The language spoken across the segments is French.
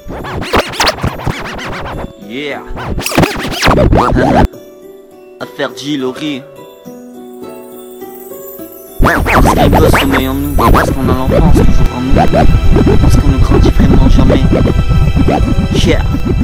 Yeah. Affaire G, Laurie. Parce qu'un gosse sommeille en nous, parce qu'on a l'enfance toujours en nous, parce qu'on ne grandit vraiment jamais. Yeah.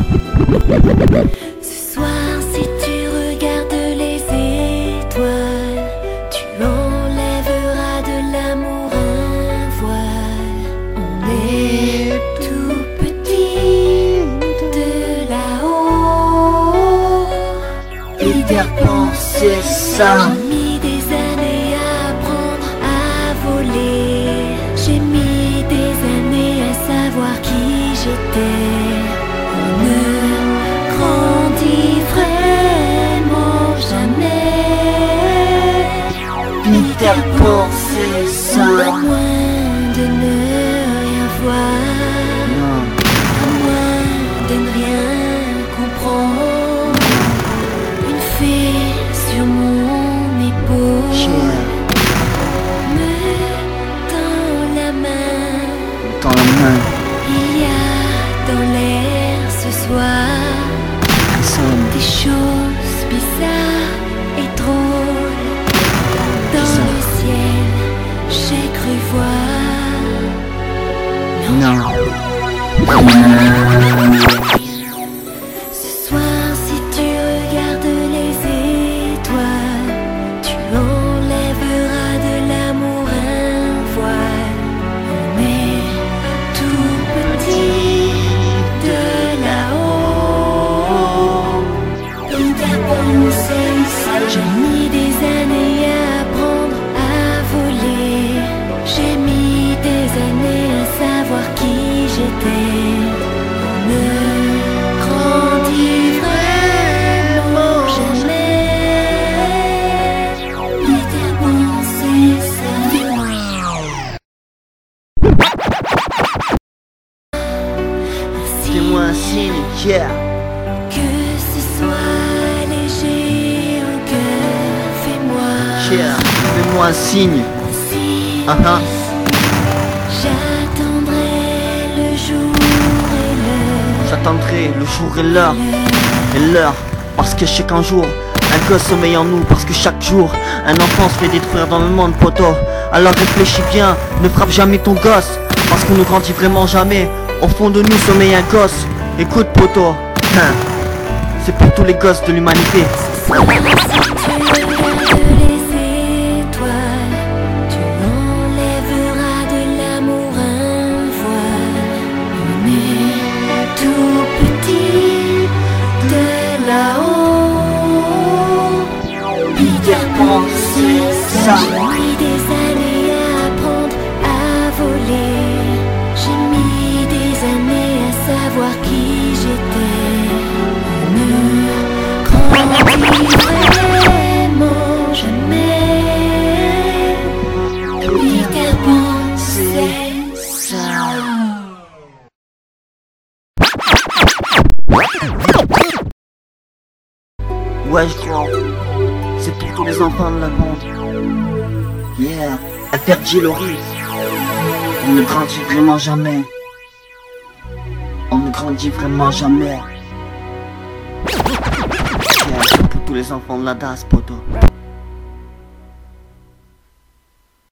Ce soir, si tu regardes les étoiles, tu enlèveras de l'amour un voile. On est tout petit de là-haut. Peter Pan, c'est ça. J'ai mis des années à apprendre à voler. J'ai mis des années à savoir qui j'étais. On ne grandit vraiment jamais. Peter Pan, c'est ça. À moins de ne rien voir, à moins de ne rien comprendre. Une fée sur mon épaule me tend la main. Dans la main, Il y a dans l'air ce soir des choses bizarres et drôles. Dans le ciel, j'ai cru voir. non. Ce soir, si tu regardes les étoiles, tu enlèveras de l'amour un voile. On est tout petit de là-haut. Peter Pan, c'est ça. J'ai mis des années à apprendre à voler. J'ai mis des années à savoir qui j'étais. On ne grandit vraiment jamais. Peter Pan, c'est ça. Fais-moi un signe, yeah. Que ce soit léger au cœur, fais-moi Yeah. Fais-moi un signe. un signe. J'attendrai le jour et l'heure. J'attendrai le jour et l'heure, parce que je sais qu'un jour, un gosse sommeille en nous, parce que chaque jour, un enfant se fait détruire dans le monde, poto. Alors réfléchis bien, ne frappe jamais ton gosse, parce qu'on ne grandit vraiment jamais. Au fond de nous sommeille un gosse. Écoute, poto, c'est pour tous les gosses de l'humanité. Si tu regardes les étoiles, tu enlèveras de l'amour un voile. On est tout petit de là-haut. Peter Pan, c'est ça. J'ai mis des années à apprendre à voler. J'ai mis des années à savoir qui j'étais. On ne grandit vraiment jamais. Peter Pan, c'est ça. Ouais, je crois. C'est pour tous les enfants de la monde. Yeah. Affaire G, Laurie. On ne grandit vraiment jamais. On ne grandit vraiment jamais. Yeah, c'est pour tous les enfants de la DAS, poto.